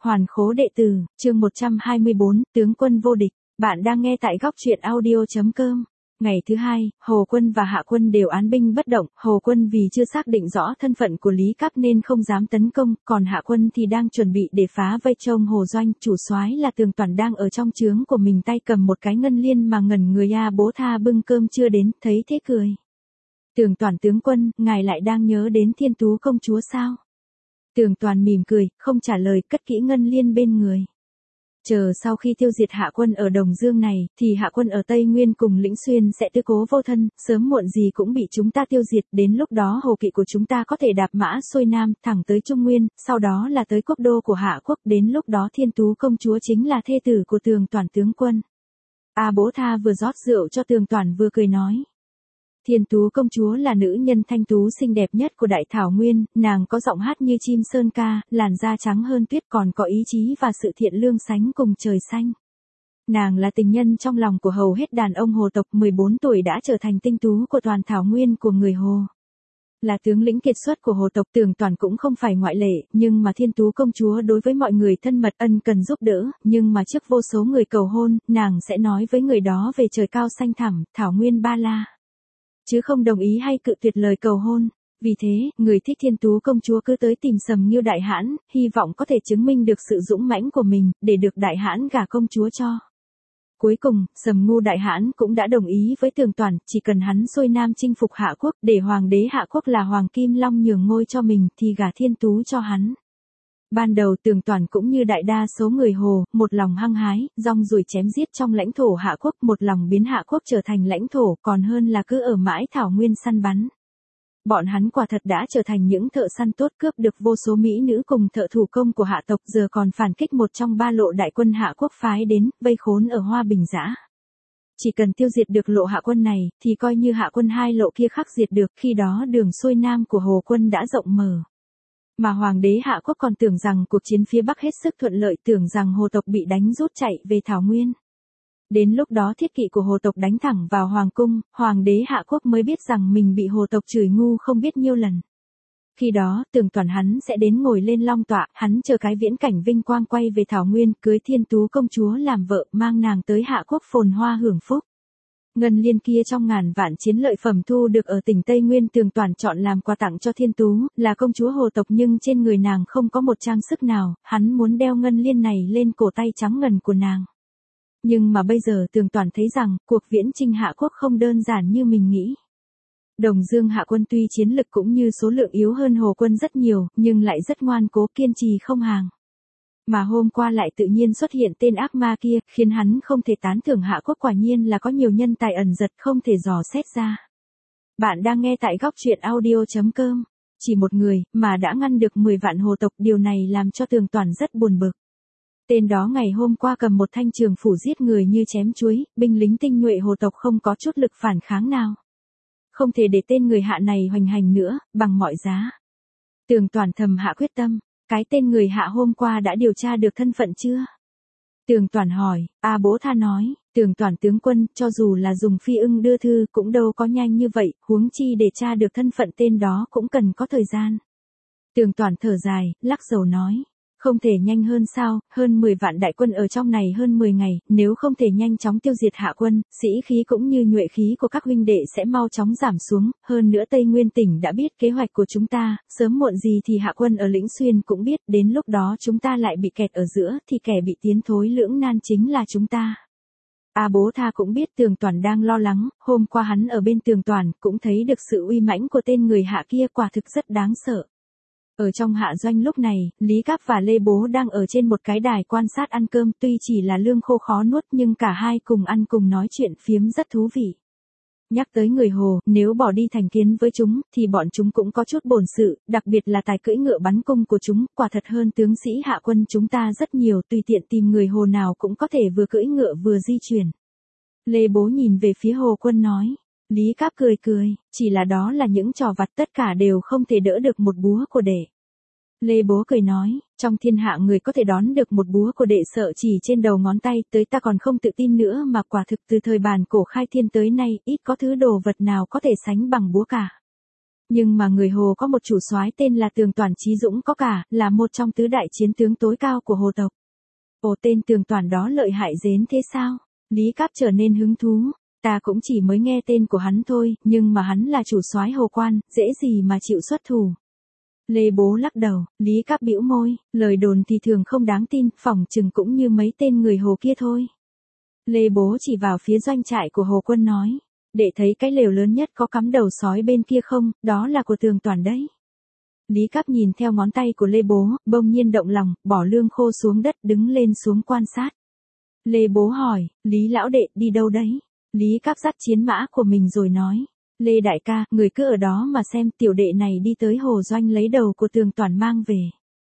Hoàn khố đệ tử, chương 124, tướng quân vô địch. Bạn đang nghe tại góc truyện audio.com. Ngày thứ hai, Hồ Quân và Hạ Quân đều án binh bất động. Hồ Quân vì chưa xác định rõ thân phận của Lý Cáp nên không dám tấn công, còn Hạ Quân thì đang chuẩn bị để phá vây trông Hồ Doanh. Chủ soái là Tường Toản đang ở trong trướng của mình, tay cầm một cái ngân liên mà ngẩn người. Bố Tha bưng cơm chưa đến, thấy thế cười. Tường Toản tướng quân, ngài lại đang nhớ đến Thiên Tú công chúa sao? Tường Toản mỉm cười, không trả lời, cất kỹ ngân liên bên người. Chờ sau khi tiêu diệt Hạ Quân ở Đồng Dương này, thì Hạ Quân ở Tây Nguyên cùng Lĩnh Xuyên sẽ tứ cố vô thân, sớm muộn gì cũng bị chúng ta tiêu diệt, đến lúc đó hồ kỵ của chúng ta có thể đạp mã xuôi nam, thẳng tới Trung Nguyên, sau đó là tới quốc đô của Hạ quốc, đến lúc đó Thiên Tú công chúa chính là thê tử của Tường Toản tướng quân. Bố Tha vừa rót rượu cho Tường Toản vừa cười nói. Thiên Tú công chúa là nữ nhân thanh tú xinh đẹp nhất của Đại Thảo Nguyên, nàng có giọng hát như chim sơn ca, làn da trắng hơn tuyết, còn có ý chí và sự thiện lương sánh cùng trời xanh. Nàng là tình nhân trong lòng của hầu hết đàn ông Hồ tộc, 14 tuổi đã trở thành tinh tú của toàn Thảo Nguyên của người Hồ. Là tướng lĩnh kiệt xuất của Hồ tộc, Tường Toản cũng không phải ngoại lệ, nhưng mà Thiên Tú công chúa đối với mọi người thân mật ân cần giúp đỡ, nhưng mà trước vô số người cầu hôn, nàng sẽ nói với người đó về trời cao xanh thẳm, Thảo Nguyên Ba La, chứ không đồng ý hay cự tuyệt lời cầu hôn. Vì thế, người thích Thiên Tú công chúa cứ tới tìm Sầm Ngưu đại hãn, hy vọng có thể chứng minh được sự dũng mãnh của mình, để được đại hãn gả công chúa cho. Cuối cùng, Sầm Ngưu đại hãn cũng đã đồng ý với Tường Toản, chỉ cần hắn xuôi nam chinh phục Hạ quốc, để hoàng đế Hạ quốc là Hoàng Kim Long nhường ngôi cho mình, thì gả Thiên Tú cho hắn. Ban đầu Tường Toản cũng như đại đa số người Hồ, một lòng hăng hái, rong ruổi chém giết trong lãnh thổ Hạ quốc, một lòng biến Hạ quốc trở thành lãnh thổ, còn hơn là cứ ở mãi Thảo Nguyên săn bắn. Bọn hắn quả thật đã trở thành những thợ săn tốt, cướp được vô số mỹ nữ cùng thợ thủ công của Hạ tộc, giờ còn phản kích một trong ba lộ đại quân Hạ quốc phái đến, vây khốn ở Hoa Bình Dã. Chỉ cần tiêu diệt được lộ Hạ quân này, thì coi như Hạ quân hai lộ kia khắc diệt được, khi đó đường xuôi nam của Hồ quân đã rộng mở. Mà Hoàng đế Hạ quốc còn tưởng rằng cuộc chiến phía Bắc hết sức thuận lợi, tưởng rằng Hồ tộc bị đánh rút chạy về Thảo Nguyên. Đến lúc đó thiết kỵ của Hồ tộc đánh thẳng vào Hoàng cung, Hoàng đế Hạ quốc mới biết rằng mình bị Hồ tộc chửi ngu không biết nhiêu lần. Khi đó, Tường Toản hắn sẽ đến ngồi lên long tọa, hắn chờ cái viễn cảnh vinh quang quay về Thảo Nguyên, cưới Thiên Tú công chúa làm vợ, mang nàng tới Hạ quốc phồn hoa hưởng phúc. Ngân liên kia trong ngàn vạn chiến lợi phẩm thu được ở tỉnh Tây Nguyên, Tường Toản chọn làm quà tặng cho Thiên Tú, là công chúa Hồ tộc, nhưng trên người nàng không có một trang sức nào, hắn muốn đeo ngân liên này lên cổ tay trắng ngần của nàng. Nhưng mà bây giờ Tường Toản thấy rằng, cuộc viễn chinh Hạ quốc không đơn giản như mình nghĩ. Đồng Dương Hạ quân tuy chiến lực cũng như số lượng yếu hơn Hồ quân rất nhiều, nhưng lại rất ngoan cố, kiên trì không hàng. Mà hôm qua lại tự nhiên xuất hiện tên ác ma kia, khiến hắn không thể tán thưởng Hạ quốc quả nhiên là có nhiều nhân tài ẩn giật không thể dò xét ra. Bạn đang nghe tại góc truyện audio.com. Chỉ một người, mà đã ngăn được 10 vạn Hồ tộc, điều này làm cho Tường Toản rất buồn bực. Tên đó ngày hôm qua cầm một thanh trường phủ giết người như chém chuối, binh lính tinh nhuệ Hồ tộc không có chút lực phản kháng nào. Không thể để tên người Hạ này hoành hành nữa, bằng mọi giá. Tường Toản thầm hạ quyết tâm, cái tên người Hạ hôm qua đã điều tra được thân phận chưa? Tường Toản hỏi, Bố Tha nói, Tường Toản tướng quân, cho dù là dùng phi ưng đưa thư cũng đâu có nhanh như vậy, huống chi để tra được thân phận tên đó cũng cần có thời gian. Tường Toản thở dài, lắc đầu nói. Không thể nhanh hơn sao, hơn 10 vạn đại quân ở trong này hơn 10 ngày, nếu không thể nhanh chóng tiêu diệt Hạ quân, sĩ khí cũng như nhuệ khí của các huynh đệ sẽ mau chóng giảm xuống, hơn nữa Tây Nguyên tỉnh đã biết kế hoạch của chúng ta, sớm muộn gì thì Hạ quân ở Lĩnh Xuyên cũng biết, đến lúc đó chúng ta lại bị kẹt ở giữa, thì kẻ bị tiến thối lưỡng nan chính là chúng ta. Bố Tha cũng biết Tường Toản đang lo lắng, hôm qua hắn ở bên Tường Toản cũng thấy được sự uy mãnh của tên người Hạ kia, quả thực rất đáng sợ. Ở trong Hạ doanh lúc này, Lý Cáp và Lê Bố đang ở trên một cái đài quan sát ăn cơm, tuy chỉ là lương khô khó nuốt nhưng cả hai cùng ăn cùng nói chuyện phiếm rất thú vị. Nhắc tới người Hồ, nếu bỏ đi thành kiến với chúng, thì bọn chúng cũng có chút bổn sự, đặc biệt là tài cưỡi ngựa bắn cung của chúng, quả thật hơn tướng sĩ Hạ quân chúng ta rất nhiều, tùy tiện tìm người Hồ nào cũng có thể vừa cưỡi ngựa vừa di chuyển. Lê Bố nhìn về phía Hồ quân nói. Lý Cáp cười cười, chỉ là đó là những trò vặt, tất cả đều không thể đỡ được một búa của đệ. Lê Bố cười nói, trong thiên hạ người có thể đón được một búa của đệ sợ chỉ trên đầu ngón tay, tới ta còn không tự tin nữa, mà quả thực từ thời bàn cổ khai thiên tới nay, ít có thứ đồ vật nào có thể sánh bằng búa cả. Nhưng mà người Hồ có một chủ soái tên là Tường Toản Chí Dũng có cả, là một trong tứ đại chiến tướng tối cao của Hồ tộc. Ồ, tên Tường Toản đó lợi hại đến thế sao? Lý Cáp trở nên hứng thú. Ta cũng chỉ mới nghe tên của hắn thôi, nhưng mà hắn là chủ soái Hồ quan, dễ gì mà chịu xuất thủ. Lê Bố lắc đầu, Lý Cáp bĩu môi, lời đồn thì thường không đáng tin, phỏng chừng cũng như mấy tên người Hồ kia thôi. Lê Bố chỉ vào phía doanh trại của Hồ quân nói, để thấy cái lều lớn nhất có cắm đầu sói bên kia không, đó là của Tường Toản đấy. Lý Cáp nhìn theo ngón tay của Lê Bố, bỗng nhiên động lòng, bỏ lương khô xuống đất đứng lên xuống quan sát. Lê Bố hỏi, Lý lão đệ đi đâu đấy? Lý Cáp dắt chiến mã của mình rồi nói, Lê đại ca, người cứ ở đó mà xem, tiểu đệ này đi tới Hồ doanh lấy đầu của Tường Toản mang về.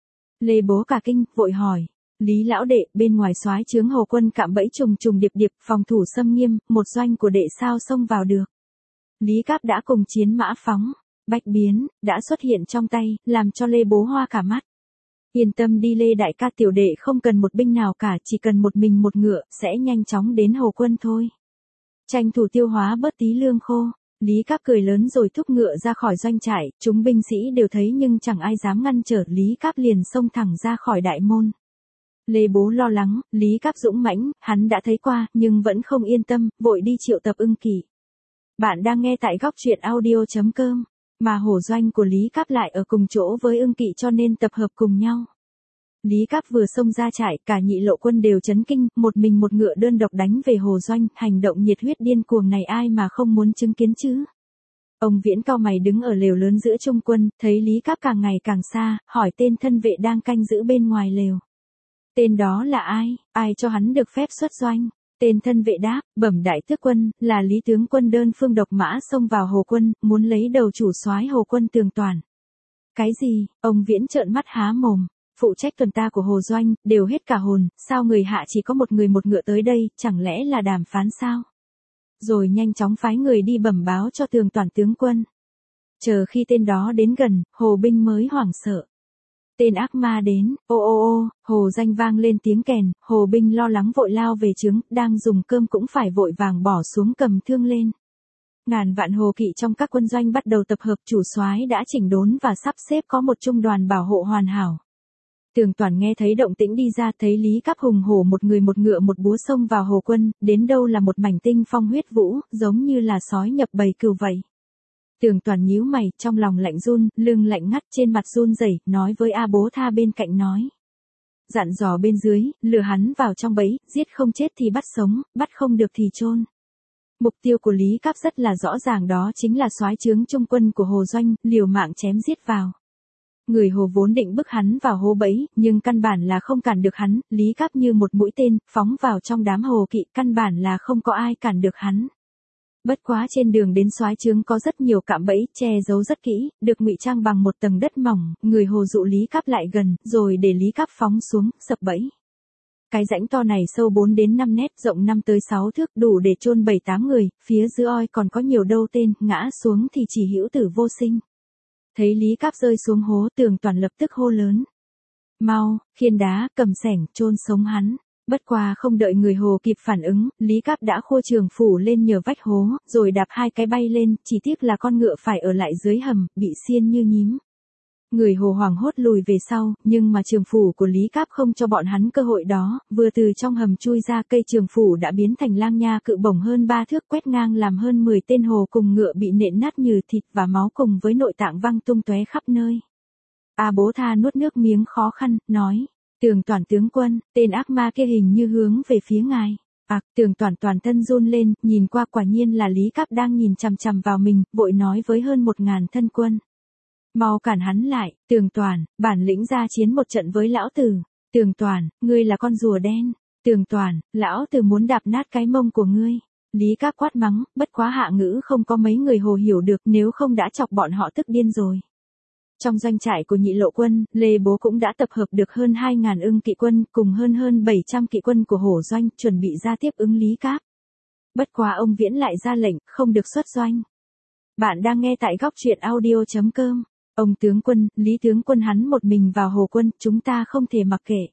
Lê Bố cả kinh, vội hỏi, Lý lão đệ, bên ngoài soái trướng Hồ quân cạm bẫy trùng trùng điệp điệp, phòng thủ xâm nghiêm, một doanh của đệ sao xông vào được? Lý Cáp đã cùng chiến mã phóng, bạch biến, đã xuất hiện trong tay, làm cho Lê Bố hoa cả mắt. Yên tâm đi Lê đại ca, tiểu đệ không cần một binh nào cả, chỉ cần một mình một ngựa, sẽ nhanh chóng đến Hồ quân thôi. Tranh thủ tiêu hóa bớt tí lương khô. Lý Cáp cười lớn rồi thúc ngựa ra khỏi doanh trại, chúng binh sĩ đều thấy nhưng chẳng ai dám ngăn trở, Lý Cáp liền xông thẳng ra khỏi đại môn. Lê Bố lo lắng, Lý Cáp dũng mãnh, hắn đã thấy qua, nhưng vẫn không yên tâm, vội đi triệu tập Ưng Kỵ. Bạn đang nghe tại góc truyện audio.com, mà hổ doanh của Lý Cáp lại ở cùng chỗ với Ưng Kỵ cho nên tập hợp cùng nhau. Lý Cáp vừa xông ra trại, cả nhị lộ quân đều chấn kinh, một mình một ngựa đơn độc đánh về Hồ doanh, hành động nhiệt huyết điên cuồng này ai mà không muốn chứng kiến chứ. Ông Viễn cau mày đứng ở lều lớn giữa trung quân, thấy Lý Cáp càng ngày càng xa, hỏi tên thân vệ đang canh giữ bên ngoài lều. Tên đó là ai cho hắn được phép xuất doanh? Tên thân vệ đáp, bẩm đại tước quân, là Lý tướng quân đơn phương độc mã xông vào Hồ quân, muốn lấy đầu chủ soái Hồ quân Tường Toản. Cái gì? Ông Viễn trợn mắt há mồm. Phụ trách tuần ta của Hồ doanh, đều hết cả hồn, sao người hạ chỉ có một người một ngựa tới đây, chẳng lẽ là đàm phán sao? Rồi nhanh chóng phái người đi bẩm báo cho Tường Toản tướng quân. Chờ khi tên đó đến gần, Hồ binh mới hoảng sợ. Tên ác ma đến, ô, Hồ danh vang lên tiếng kèn, Hồ binh lo lắng vội lao về trướng, đang dùng cơm cũng phải vội vàng bỏ xuống cầm thương lên. Ngàn vạn Hồ kỵ trong các quân doanh bắt đầu tập hợp, chủ soái đã chỉnh đốn và sắp xếp có một trung đoàn bảo hộ hoàn hảo. Tường Toản nghe thấy động tĩnh đi ra, thấy Lý Cáp hùng hổ một người một ngựa một búa xông vào Hồ quân, đến đâu là một mảnh tinh phong huyết vũ, giống như là sói nhập bầy cừu vậy. Tường Toản nhíu mày, trong lòng lạnh run, lưng lạnh ngắt, trên mặt run rẩy, nói với A Bố Tha bên cạnh nói. Dặn dò bên dưới, lừa hắn vào trong bẫy, giết không chết thì bắt sống, bắt không được thì chôn. Mục tiêu của Lý Cáp rất là rõ ràng, đó chính là soái trướng trung quân của Hồ doanh, liều mạng chém giết vào. Người Hồ vốn định bức hắn vào hố bẫy, nhưng căn bản là không cản được hắn, Lý Cáp như một mũi tên, phóng vào trong đám Hồ kỵ, căn bản là không có ai cản được hắn. Bất quá trên đường đến soái trướng có rất nhiều cạm bẫy, che giấu rất kỹ, được ngụy trang bằng một tầng đất mỏng, người Hồ dụ Lý Cáp lại gần, rồi để Lý Cáp phóng xuống, sập bẫy. Cái rãnh to này sâu 4 đến 5 mét, rộng 5 tới 6 thước, đủ để chôn 7-8 người, phía dưới oi còn có nhiều đâu tên, ngã xuống thì chỉ hữu tử vô sinh. Thấy Lý Cáp rơi xuống hố, Tường Toản lập tức hô lớn. Mau, khiên đá, cầm xẻng, chôn sống hắn. Bất qua không đợi người Hồ kịp phản ứng, Lý Cáp đã khua trường phủ lên nhờ vách hố, rồi đạp hai cái bay lên, chỉ tiếc là con ngựa phải ở lại dưới hầm, bị xiên như nhím. Người Hồ hoảng hốt lùi về sau, nhưng mà trường phủ của Lý Cáp không cho bọn hắn cơ hội đó, vừa từ trong hầm chui ra, cây trường phủ đã biến thành lang nha cự bổng hơn 3 thước, quét ngang làm hơn 10 tên Hồ cùng ngựa bị nện nát như thịt và máu cùng với nội tạng văng tung tóe khắp nơi. A Bố Tha nuốt nước miếng khó khăn, nói, Tường Toản tướng quân, tên ác ma kia hình như hướng về phía ngài. Tường Toản toàn thân run lên, nhìn qua quả nhiên là Lý Cáp đang nhìn chằm chằm vào mình, vội nói với hơn 1000 thân quân. Mau cản hắn lại, Tường Toản, bản lĩnh ra chiến một trận với lão tử. Tường Toản, ngươi là con rùa đen. Tường Toản, lão tử muốn đạp nát cái mông của ngươi. Lý Cáp quát mắng, bất quá hạ ngữ không có mấy người Hồ hiểu được, nếu không đã chọc bọn họ tức điên rồi. Trong doanh trại của nhị lộ quân, Lê Bố cũng đã tập hợp được hơn 2000 Ưng kỵ quân, cùng hơn 700 kỵ quân của Hổ doanh, chuẩn bị ra tiếp ứng Lý Cáp. Bất quá ông Viễn lại ra lệnh, không được xuất doanh. Bạn đang nghe tại góc truyện audio.com. Ông tướng quân, Lý tướng quân hắn một mình vào Hồ quân, chúng ta không thể mặc kệ.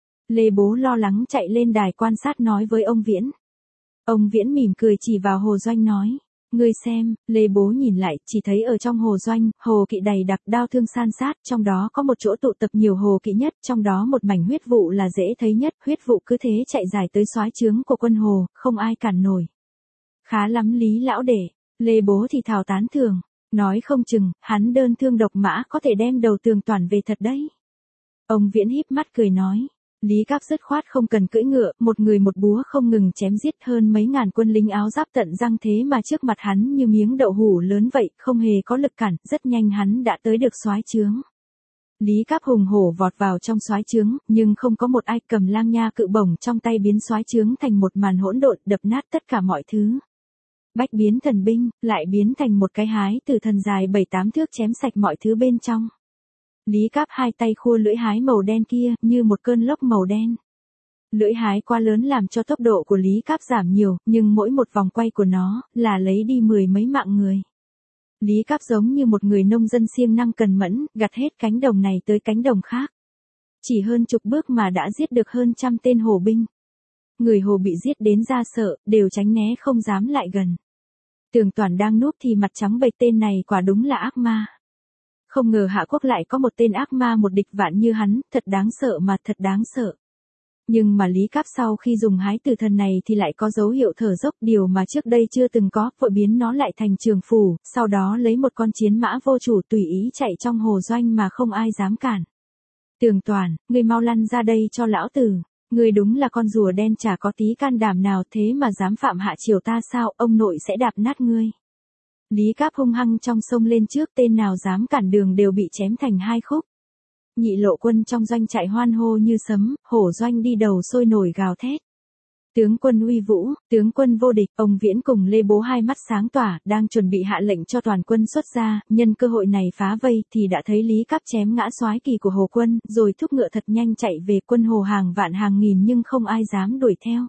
Lê Bố lo lắng chạy lên đài quan sát nói với ông Viễn. Ông Viễn mỉm cười chỉ vào Hồ doanh nói. Ngươi xem, Lê Bố nhìn lại, chỉ thấy ở trong hồ doanh, hồ kỵ đầy đặc đao thương san sát, trong đó có một chỗ tụ tập nhiều hồ kỵ nhất, trong đó một mảnh huyết vụ là dễ thấy nhất, huyết vụ cứ thế chạy dài tới soái trướng của quân hồ, không ai cản nổi. Khá lắm Lý lão đệ, Lê Bố thì thào tán thưởng, nói không chừng, hắn đơn thương độc mã có thể đem đầu Tường Toản về thật đấy. Ông Viễn híp mắt cười nói. Lý Cáp dứt khoát không cần cưỡi ngựa, một người một búa không ngừng chém giết hơn mấy ngàn quân lính áo giáp tận răng thế mà trước mặt hắn như miếng đậu hũ lớn vậy, không hề có lực cản, rất nhanh hắn đã tới được soái trướng. Lý Cáp hùng hổ vọt vào trong soái trướng, nhưng không có một ai, cầm lang nha cự bổng trong tay biến soái trướng thành một màn hỗn độn, đập nát tất cả mọi thứ. Bách biến thần binh, lại biến thành một cái hái từ thần dài 7-8 thước chém sạch mọi thứ bên trong. Lý Cáp hai tay khua lưỡi hái màu đen kia, như một cơn lốc màu đen. Lưỡi hái quá lớn làm cho tốc độ của Lý Cáp giảm nhiều, nhưng mỗi một vòng quay của nó, là lấy đi 10 mấy mạng người. Lý Cáp giống như một người nông dân siêng năng cần mẫn, gặt hết cánh đồng này tới cánh đồng khác. Chỉ hơn chục bước mà đã giết được hơn 100 tên hồ binh. Người hồ bị giết đến ra sợ, đều tránh né không dám lại gần. Tường Toản đang núp thì mặt trắng bệch, tên này quả đúng là ác ma. Không ngờ Hạ Quốc lại có một tên ác ma một địch vạn như hắn, thật đáng sợ mà thật đáng sợ. Nhưng mà Lý Cáp sau khi dùng hái tử thần này thì lại có dấu hiệu thở dốc, điều mà trước đây chưa từng có, vội biến nó lại thành trường phủ, sau đó lấy một con chiến mã vô chủ tùy ý chạy trong hồ doanh mà không ai dám cản. Tường Toản, ngươi mau lăn ra đây cho lão tử, ngươi đúng là con rùa đen chả có tí can đảm nào thế mà dám phạm hạ triều ta sao, ông nội sẽ đạp nát ngươi. Lý Cáp hung hăng trong sông lên trước, tên nào dám cản đường đều bị chém thành hai khúc. Nhị lộ quân trong doanh chạy hoan hô như sấm, hổ doanh đi đầu sôi nổi gào thét. Tướng quân uy vũ, tướng quân vô địch, ông Viễn cùng Lê Bố hai mắt sáng tỏa, đang chuẩn bị hạ lệnh cho toàn quân xuất ra, nhân cơ hội này phá vây thì đã thấy Lý Cáp chém ngã soái kỳ của hồ quân, rồi thúc ngựa thật nhanh chạy về, quân hồ hàng vạn hàng nghìn nhưng không ai dám đuổi theo.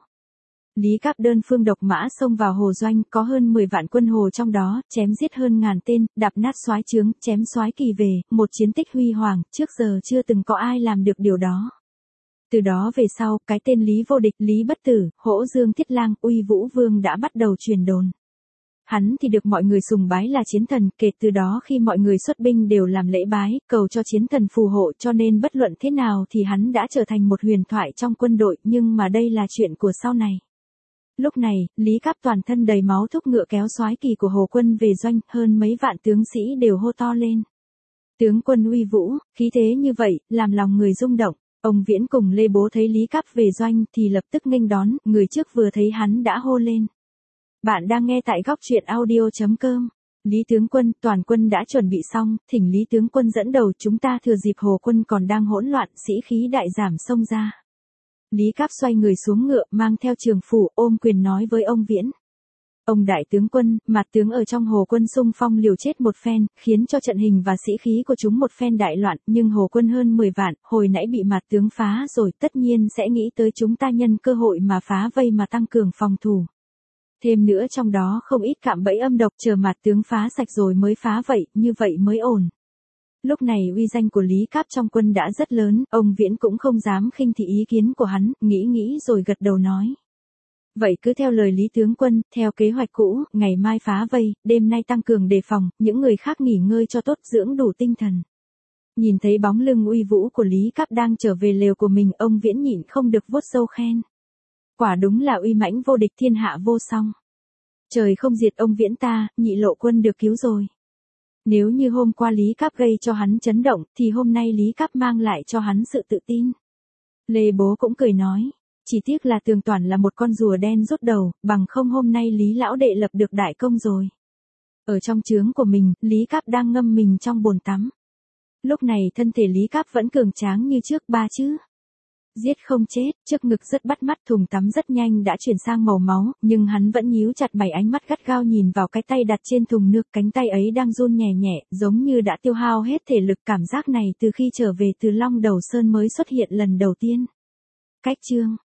Lý Cáp đơn phương độc mã xông vào hồ doanh, có hơn 10 vạn quân hồ trong đó, chém giết hơn ngàn tên, đạp nát soái trướng, chém soái kỳ về, một chiến tích huy hoàng, trước giờ chưa từng có ai làm được điều đó. Từ đó về sau, cái tên Lý vô địch, Lý bất tử, Hỗ Dương Thiết Lang, Uy Vũ Vương đã bắt đầu truyền đồn. Hắn thì được mọi người sùng bái là chiến thần, kể từ đó khi mọi người xuất binh đều làm lễ bái, cầu cho chiến thần phù hộ, cho nên bất luận thế nào thì hắn đã trở thành một huyền thoại trong quân đội, nhưng mà đây là chuyện của sau này. Lúc này, Lý Cáp toàn thân đầy máu thúc ngựa kéo soái kỳ của hồ quân về doanh, hơn mấy vạn tướng sĩ đều hô to lên. Tướng quân uy vũ, khí thế như vậy, làm lòng người rung động. Ông Viễn cùng Lê Bố thấy Lý Cáp về doanh thì lập tức nghênh đón, người trước vừa thấy hắn đã hô lên. Bạn đang nghe tại góc truyện audio.com. Lý tướng quân, toàn quân đã chuẩn bị xong, thỉnh Lý tướng quân dẫn đầu, chúng ta thừa dịp hồ quân còn đang hỗn loạn, sĩ khí đại giảm xông ra. Lý Cáp xoay người xuống ngựa, mang theo trường phủ, ôm quyền nói với ông Viễn. Ông đại tướng quân, Mạt tướng ở trong hồ quân xung phong liều chết một phen, khiến cho trận hình và sĩ khí của chúng một phen đại loạn, nhưng hồ quân hơn 10 vạn, hồi nãy bị Mạt tướng phá rồi, tất nhiên sẽ nghĩ tới chúng ta nhân cơ hội mà phá vây mà tăng cường phòng thủ. Thêm nữa trong đó không ít cạm bẫy âm độc, chờ Mạt tướng phá sạch rồi mới phá vậy, như vậy mới ổn. Lúc này uy danh của Lý Cáp trong quân đã rất lớn, ông Viễn cũng không dám khinh thị ý kiến của hắn, nghĩ rồi gật đầu nói. Vậy cứ theo lời Lý tướng quân, theo kế hoạch cũ, ngày mai phá vây, đêm nay tăng cường đề phòng, những người khác nghỉ ngơi cho tốt, dưỡng đủ tinh thần. Nhìn thấy bóng lưng uy vũ của Lý Cáp đang trở về lều của mình, ông Viễn nhịn không được vuốt râu khen. Quả đúng là uy mãnh vô địch, thiên hạ vô song. Trời không diệt ông Viễn ta, nhị lộ quân được cứu rồi. Nếu như hôm qua Lý Cáp gây cho hắn chấn động, thì hôm nay Lý Cáp mang lại cho hắn sự tự tin. Lê Bố cũng cười nói, chỉ tiếc là Tường Toản là một con rùa đen rút đầu, bằng không hôm nay Lý lão đệ lập được đại công rồi. Ở trong trướng của mình, Lý Cáp đang ngâm mình trong bồn tắm. Lúc này thân thể Lý Cáp vẫn cường tráng như trước, ba chữ. Giết không chết, trước ngực rất bắt mắt, thùng tắm rất nhanh đã chuyển sang màu máu, nhưng hắn vẫn nhíu chặt mày, ánh mắt gắt gao nhìn vào cái tay đặt trên thùng nước, cánh tay ấy đang run nhẹ nhẹ, giống như đã tiêu hao hết thể lực. Cảm giác này từ khi trở về từ Long Đầu Sơn mới xuất hiện lần đầu tiên. Cách chương